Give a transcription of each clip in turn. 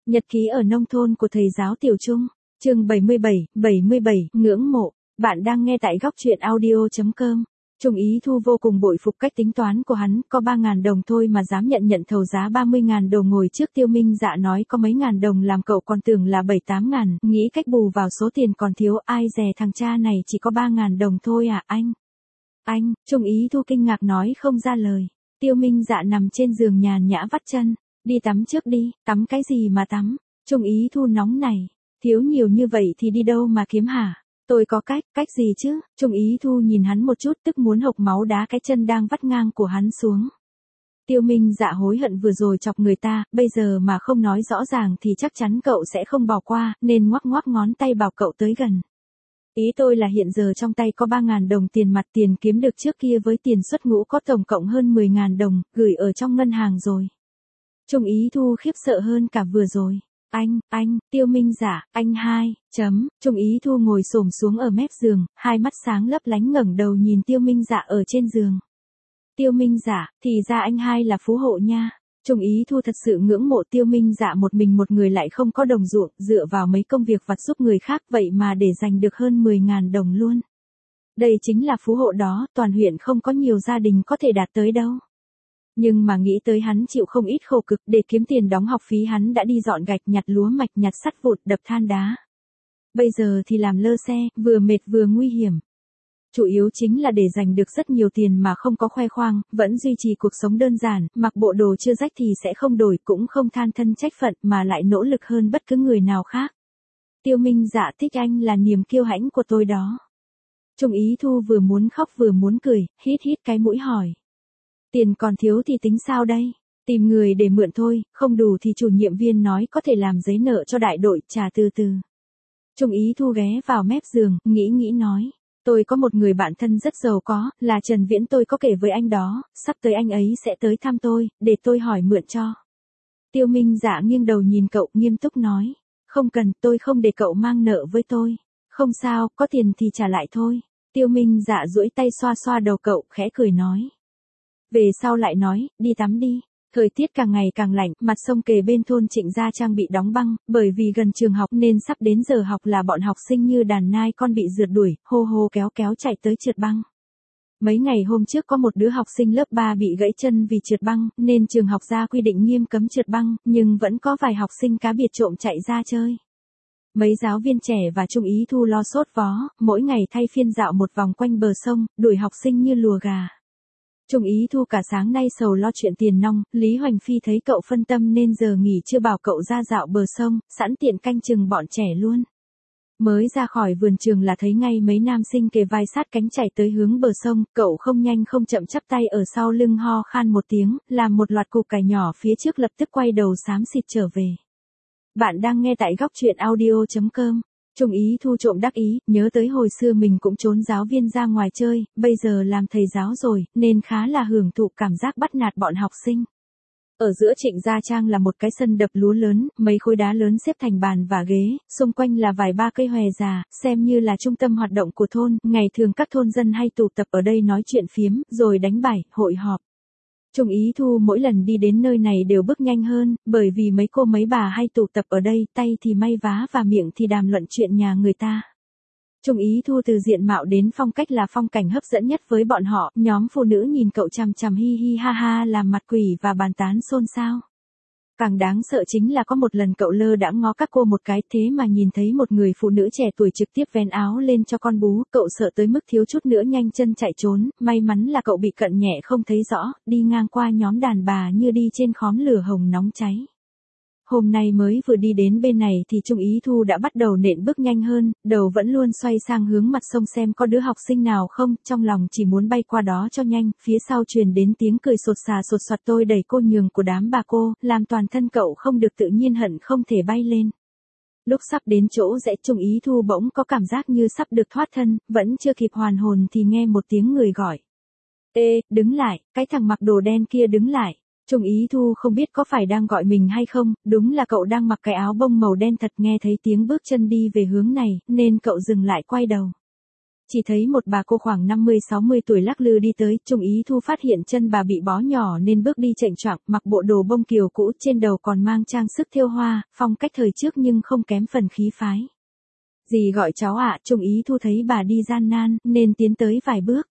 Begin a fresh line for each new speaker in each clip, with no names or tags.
Nhật ký ở nông thôn của thầy giáo Tiểu Trung, chương 77, ngưỡng mộ. Bạn đang nghe tại góc truyện audio.com. Trung Ý Thu vô cùng bội phục cách tính toán của hắn, có 3.000 đồng thôi mà dám nhận thầu giá 30.000 đồng. Ngồi trước Tiêu Minh Dạ nói có mấy ngàn đồng làm cậu còn tưởng là 7-8 ngàn, nghĩ cách bù vào số tiền còn thiếu, ai dè thằng cha này chỉ có 3.000 đồng thôi à anh? Anh, Trung Ý Thu kinh ngạc nói không ra lời. Tiêu Minh Dạ nằm trên giường nhàn nhã vắt chân, đi tắm trước đi, tắm cái gì mà tắm? Trung Ý Thu nóng này, thiếu nhiều như vậy thì đi đâu mà kiếm hả? Tôi có cách gì chứ? Trung Ý Thu nhìn hắn một chút tức muốn hộc máu đá cái chân đang vắt ngang của hắn xuống. Tiêu Minh Dạ hối hận vừa rồi chọc người ta, bây giờ mà không nói rõ ràng thì chắc chắn cậu sẽ không bỏ qua, nên ngoắc ngoắc ngón tay bảo cậu tới gần. Ý tôi là hiện giờ trong tay có 3.000 đồng tiền mặt, tiền kiếm được trước kia với tiền xuất ngũ có tổng cộng hơn 10.000 đồng, gửi ở trong ngân hàng rồi. Trung Ý Thu khiếp sợ hơn cả vừa rồi. Anh, Tiêu Minh Dạ, anh hai, Trung Ý Thu ngồi xổm xuống ở mép giường, hai mắt sáng lấp lánh ngẩng đầu nhìn Tiêu Minh Dạ ở trên giường. Tiêu Minh Dạ, thì ra anh hai là phú hộ nha. Trung Ý Thu thật sự ngưỡng mộ Tiêu Minh Dạ, một mình một người lại không có đồng ruộng, dựa vào mấy công việc vặt giúp người khác vậy mà để giành được hơn 10.000 đồng luôn. Đây chính là phú hộ đó, toàn huyện không có nhiều gia đình có thể đạt tới đâu. Nhưng mà nghĩ tới hắn chịu không ít khổ cực để kiếm tiền đóng học phí, hắn đã đi dọn gạch, nhặt lúa mạch, nhặt sắt vụn, đập than đá. Bây giờ thì làm lơ xe, vừa mệt vừa nguy hiểm. Chủ yếu chính là để giành được rất nhiều tiền mà không có khoe khoang, vẫn duy trì cuộc sống đơn giản, mặc bộ đồ chưa rách thì sẽ không đổi, cũng không than thân trách phận mà lại nỗ lực hơn bất cứ người nào khác. Tiêu Minh Dạ thích anh là niềm kiêu hãnh của tôi đó. Trung Ý Thu vừa muốn khóc vừa muốn cười, hít cái mũi hỏi. Tiền còn thiếu thì tính sao đây? Tìm người để mượn thôi, không đủ thì chủ nhiệm viên nói có thể làm giấy nợ cho đại đội, trả từ từ. Trung Ý Thu ghé vào mép giường, nghĩ nói. Tôi có một người bạn thân rất giàu có, là Trần Viễn, tôi có kể với anh đó, sắp tới anh ấy sẽ tới thăm tôi, để tôi hỏi mượn cho. Tiêu Minh Dạ nghiêng đầu nhìn cậu, nghiêm túc nói. Không cần, tôi không để cậu mang nợ với tôi. Không sao, có tiền thì trả lại thôi. Tiêu Minh Dạ duỗi tay xoa đầu cậu, khẽ cười nói. Về sau lại nói, đi tắm đi. Thời tiết càng ngày càng lạnh, mặt sông kề bên thôn Trịnh Gia Trang bị đóng băng, bởi vì gần trường học nên sắp đến giờ học là bọn học sinh như đàn nai con bị rượt đuổi, hô kéo chạy tới trượt băng. Mấy ngày hôm trước có một đứa học sinh lớp 3 bị gãy chân vì trượt băng, nên trường học ra quy định nghiêm cấm trượt băng, nhưng vẫn có vài học sinh cá biệt trộm chạy ra chơi. Mấy giáo viên trẻ và Trung Ý Thu lo sốt vó, mỗi ngày thay phiên dạo một vòng quanh bờ sông, đuổi học sinh như lùa gà. Trung Ý Thu cả sáng nay sầu lo chuyện tiền nong, Lý Hoành Phi thấy cậu phân tâm nên giờ nghỉ chưa bảo cậu ra dạo bờ sông, sẵn tiện canh chừng bọn trẻ luôn. Mới ra khỏi vườn trường là thấy ngay mấy nam sinh kề vai sát cánh chạy tới hướng bờ sông, cậu không nhanh không chậm chắp tay ở sau lưng ho khan một tiếng, làm một loạt cục cải nhỏ phía trước lập tức quay đầu xám xịt trở về. Bạn đang nghe tại góc truyện audio.com. Trung Ý Thu trộm đắc ý, nhớ tới hồi xưa mình cũng trốn giáo viên ra ngoài chơi, bây giờ làm thầy giáo rồi, nên khá là hưởng thụ cảm giác bắt nạt bọn học sinh. Ở giữa Trịnh Gia Trang là một cái sân đập lúa lớn, mấy khối đá lớn xếp thành bàn và ghế, xung quanh là vài ba cây hòe già, xem như là trung tâm hoạt động của thôn, ngày thường các thôn dân hay tụ tập ở đây nói chuyện phiếm, rồi đánh bài, hội họp. Trung Ý Thu mỗi lần đi đến nơi này đều bước nhanh hơn, bởi vì mấy cô mấy bà hay tụ tập ở đây, tay thì may vá và miệng thì đàm luận chuyện nhà người ta. Trung Ý Thu từ diện mạo đến phong cách là phong cảnh hấp dẫn nhất với bọn họ, nhóm phụ nữ nhìn cậu chằm chằm hi hi ha ha làm mặt quỷ và bàn tán xôn xao. Càng đáng sợ chính là có một lần cậu lơ đãng ngó các cô một cái, thế mà nhìn thấy một người phụ nữ trẻ tuổi trực tiếp vén áo lên cho con bú, cậu sợ tới mức thiếu chút nữa nhanh chân chạy trốn, may mắn là cậu bị cận nhẹ không thấy rõ, đi ngang qua nhóm đàn bà như đi trên khóm lửa hồng nóng cháy. Hôm nay mới vừa đi đến bên này thì Trung Ý Thu đã bắt đầu nện bước nhanh hơn, đầu vẫn luôn xoay sang hướng mặt sông xem có đứa học sinh nào không, trong lòng chỉ muốn bay qua đó cho nhanh, phía sau truyền đến tiếng cười sột soạt tôi đẩy cô nhường của đám bà cô, làm toàn thân cậu không được tự nhiên hận không thể bay lên. Lúc sắp đến chỗ rẽ Trung Ý Thu bỗng có cảm giác như sắp được thoát thân, vẫn chưa kịp hoàn hồn thì nghe một tiếng người gọi. Ê, đứng lại, cái thằng mặc đồ đen kia đứng lại. Trung Ý Thu không biết có phải đang gọi mình hay không, đúng là cậu đang mặc cái áo bông màu đen thật, nghe thấy tiếng bước chân đi về hướng này, nên cậu dừng lại quay đầu. Chỉ thấy một bà cô khoảng 50-60 tuổi lắc lư đi tới, Trung Ý Thu phát hiện chân bà bị bó nhỏ nên bước đi chệch choạng, mặc bộ đồ bông kiều cũ, trên đầu còn mang trang sức thêu hoa, phong cách thời trước nhưng không kém phần khí phái. Dì gọi cháu ạ, Trung Ý Thu thấy bà đi gian nan, nên tiến tới vài bước.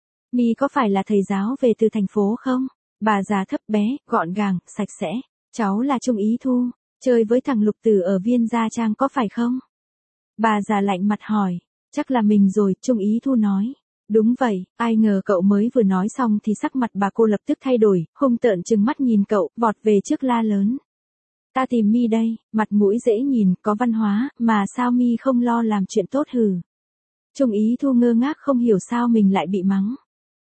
Mi có phải là thầy giáo về từ thành phố không? Bà già thấp bé, gọn gàng, sạch sẽ. Cháu là Trung Ý Thu, chơi với thằng Lục Tử ở Viên Gia Trang có phải không? Bà già lạnh mặt hỏi. Chắc là mình rồi, Trung Ý Thu nói. Đúng vậy, ai ngờ cậu mới vừa nói xong thì sắc mặt bà cô lập tức thay đổi, hung tợn trừng mắt nhìn cậu, vọt về trước la lớn. Ta tìm Mi đây, mặt mũi dễ nhìn, có văn hóa, mà sao Mi không lo làm chuyện tốt hừ. Trung Ý Thu ngơ ngác không hiểu sao mình lại bị mắng.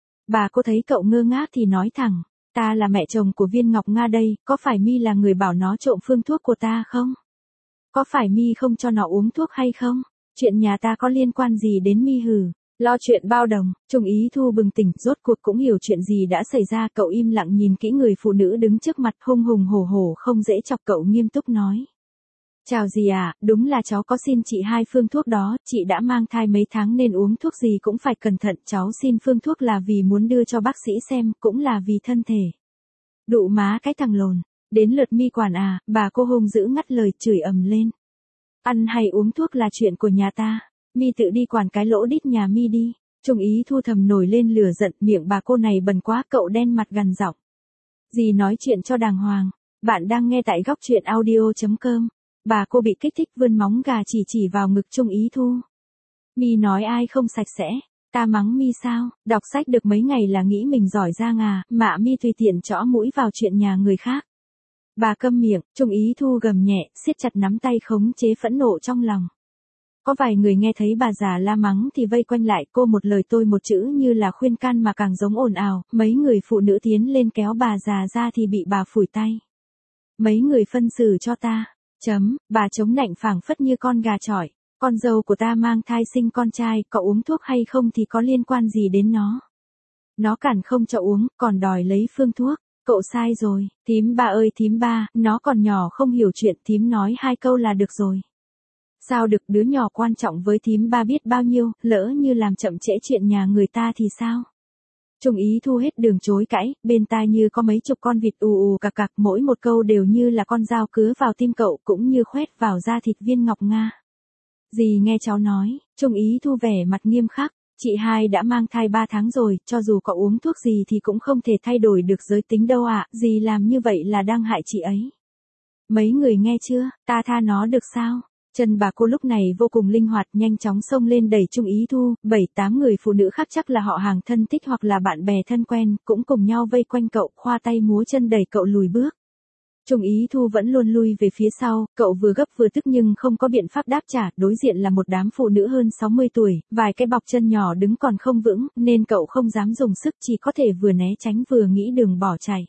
Bà cô thấy cậu ngơ ngác thì nói thẳng, ta là mẹ chồng của Viên Ngọc Nga đây, có phải Mi là người bảo nó trộm phương thuốc của ta không? Có phải Mi không cho nó uống thuốc hay không? Chuyện nhà ta có liên quan gì đến Mi hừ? Lo chuyện bao đồng, Trung Ý Thu bừng tỉnh, rốt cuộc cũng hiểu chuyện gì đã xảy ra, cậu im lặng nhìn kỹ người phụ nữ đứng trước mặt hung hùng hổ hổ không dễ chọc, cậu nghiêm túc nói. Chào dì à, đúng là cháu có xin chị 2 phương thuốc đó, chị đã mang thai mấy tháng nên uống thuốc gì cũng phải cẩn thận, cháu xin phương thuốc là vì muốn đưa cho bác sĩ xem, cũng là vì thân thể. Đụ má cái thằng lồn, đến lượt Mi quản à, bà cô hung dữ ngắt lời chửi ầm lên. Ăn hay uống thuốc là chuyện của nhà ta, Mi tự đi quản cái lỗ đít nhà Mi đi. Trung Ý Thu thầm nổi lên lửa giận, miệng bà cô này bần quá, cậu đen mặt gằn giọng. Dì nói chuyện cho đàng hoàng, bạn đang nghe tại góc truyện audio.com. Bà cô bị kích thích vươn móng gà chỉ vào ngực Trung Ý Thu. Mi nói ai không sạch sẽ, ta mắng Mi sao, đọc sách được mấy ngày là nghĩ mình giỏi giang à, mạ Mi tùy tiện chõ mũi vào chuyện nhà người khác. Bà câm miệng, Trung Ý Thu gầm nhẹ, siết chặt nắm tay khống chế phẫn nộ trong lòng. Có vài người nghe thấy bà già la mắng thì vây quanh lại, cô một lời tôi một chữ như là khuyên can mà càng giống ồn ào, mấy người phụ nữ tiến lên kéo bà già ra thì bị bà phủi tay. Mấy người phân xử cho ta. Bà chống nạnh phảng phất như con gà chọi. Con dâu của ta mang thai sinh con trai, cậu uống thuốc hay không thì có liên quan gì đến nó. Nó cản không cho uống, còn đòi lấy phương thuốc. Cậu sai rồi, thím ba ơi thím ba, nó còn nhỏ không hiểu chuyện, thím nói 2 câu là được rồi. Sao được, đứa nhỏ quan trọng với thím ba biết bao nhiêu, lỡ như làm chậm trễ chuyện nhà người ta thì sao? Trung Ý Thu hết đường chối cãi, bên tai như có mấy chục con vịt ù ù cạc cạc, mỗi một câu đều như là con dao cứa vào tim cậu, cũng như khoét vào da thịt Viên Ngọc Nga. Dì nghe cháu nói, Trung Ý Thu vẻ mặt nghiêm khắc, chị hai đã mang thai 3 tháng rồi, cho dù có uống thuốc gì thì cũng không thể thay đổi được giới tính đâu ạ, dì làm như vậy là đang hại chị ấy. Mấy người nghe chưa, ta tha nó được sao? Chân bà cô lúc này vô cùng linh hoạt, nhanh chóng xông lên đẩy Trung Ý Thu, 7-8 người phụ nữ khác chắc là họ hàng thân thích hoặc là bạn bè thân quen, cũng cùng nhau vây quanh cậu, khoa tay múa chân đẩy cậu lùi bước. Trung Ý Thu vẫn luôn lui về phía sau, cậu vừa gấp vừa tức nhưng không có biện pháp đáp trả, đối diện là một đám phụ nữ hơn 60 tuổi, vài cái bọc chân nhỏ đứng còn không vững, nên cậu không dám dùng sức, chỉ có thể vừa né tránh vừa nghĩ đường bỏ chạy.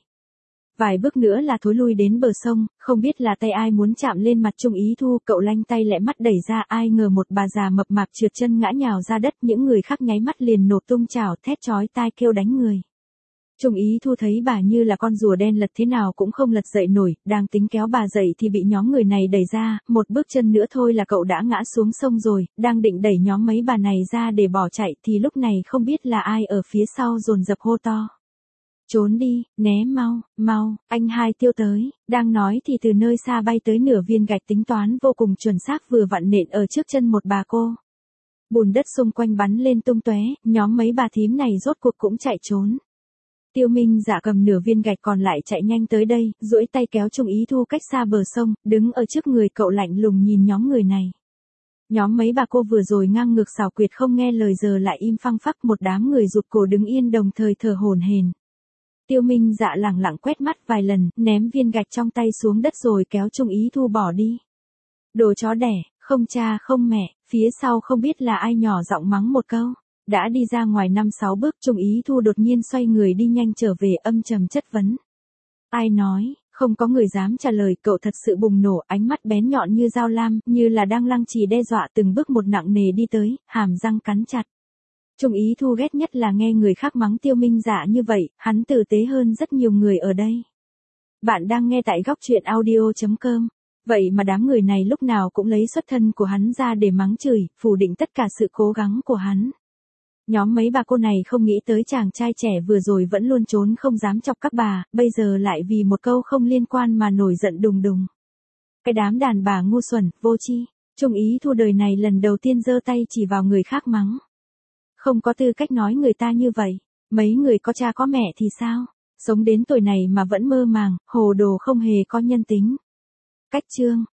Vài bước nữa là thối lui đến bờ sông, không biết là tay ai muốn chạm lên mặt Trung Ý Thu, cậu lanh tay lẹ mắt đẩy ra, ai ngờ một bà già mập mạp trượt chân ngã nhào ra đất, những người khác nháy mắt liền nổ tung chảo thét chói tai kêu đánh người. Trung Ý Thu thấy bà như là con rùa đen lật thế nào cũng không lật dậy nổi, đang tính kéo bà dậy thì bị nhóm người này đẩy ra, một bước chân nữa thôi là cậu đã ngã xuống sông rồi, đang định đẩy nhóm mấy bà này ra để bỏ chạy thì lúc này không biết là ai ở phía sau dồn dập hô to. Trốn đi, né mau, anh hai Tiêu tới, đang nói thì từ nơi xa bay tới nửa viên gạch tính toán vô cùng chuẩn xác vừa vặn nện ở trước chân một bà cô. Bùn đất xung quanh bắn lên tung tóe, nhóm mấy bà thím này rốt cuộc cũng chạy trốn. Tiêu Minh Dạ cầm nửa viên gạch còn lại chạy nhanh tới đây, duỗi tay kéo Trung Ý Thu cách xa bờ sông, đứng ở trước người cậu lạnh lùng nhìn nhóm người này. Nhóm mấy bà cô vừa rồi ngang ngược xảo quyệt không nghe lời giờ lại im phăng phắc, một đám người rụt cổ đứng yên đồng thời thở hổn hển. Tiêu Minh Dạ lẳng lặng quét mắt vài lần, ném viên gạch trong tay xuống đất rồi kéo Trung Ý Thu bỏ đi. Đồ chó đẻ, không cha không mẹ, phía sau không biết là ai nhỏ giọng mắng một câu. Đã đi ra ngoài 5-6 bước, Trung Ý Thu đột nhiên xoay người đi nhanh trở về, âm trầm chất vấn. Ai nói, không có người dám trả lời, cậu thật sự bùng nổ, ánh mắt bén nhọn như dao lam, như là đang lăng trì đe dọa, từng bước một nặng nề đi tới, hàm răng cắn chặt. Trung Ý Thu ghét nhất là nghe người khác mắng Tiêu Minh Dạ như vậy, hắn tử tế hơn rất nhiều người ở đây. Bạn đang nghe tại góc truyện audio.com. Vậy mà đám người này lúc nào cũng lấy xuất thân của hắn ra để mắng chửi, phủ định tất cả sự cố gắng của hắn. Nhóm mấy bà cô này không nghĩ tới chàng trai trẻ vừa rồi vẫn luôn trốn không dám chọc các bà, bây giờ lại vì một câu không liên quan mà nổi giận đùng đùng. Cái đám đàn bà ngu xuẩn, vô tri. Trung Ý Thu đời này lần đầu tiên giơ tay chỉ vào người khác mắng. Không có tư cách nói người ta như vậy. Mấy người có cha có mẹ thì sao? Sống đến tuổi này mà vẫn mơ màng, hồ đồ không hề có nhân tính. Cách chương.